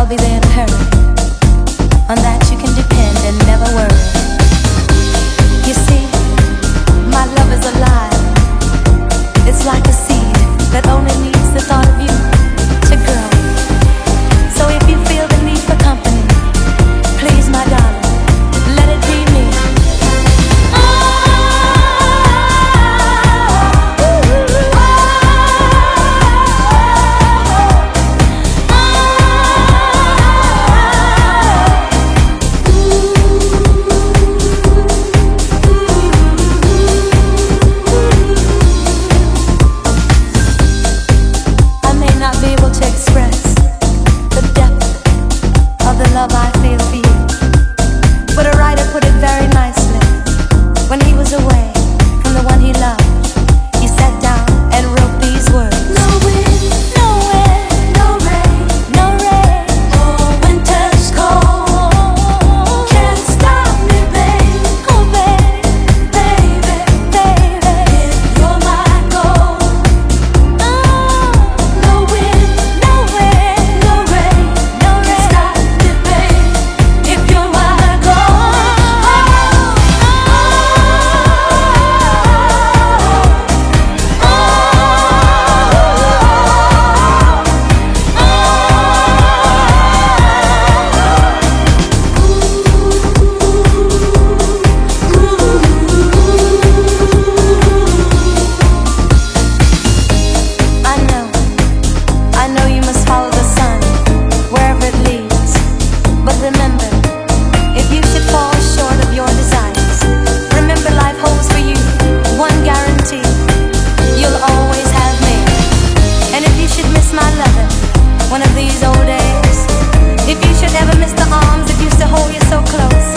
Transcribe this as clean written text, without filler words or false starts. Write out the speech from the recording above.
I'll be there to hurry. On that you can depend and never worry. You see, my love is alive. It's like a seed that only needs the thought of you to grow. So if you feel the need for company, please, my darling, let it be me. Love I feel for you, but a writer put it very nicely. When he was away from the one he loved, he sat down and wrote these words: No wind, no wind, no rain, no rain. Oh, winter's cold, can't stop me, babe. Oh, babe, baby, baby, if you're my goal. Oh, no wind, no wind, no rain, no rain. Stop me, if you're my goal. I know you must follow the sun wherever it leads, but remember, if you should fall short of your desires, remember life holds for you one guarantee: you'll always have me. And if you should miss my loving one of these old days, if you should ever miss the arms that used to hold you so close,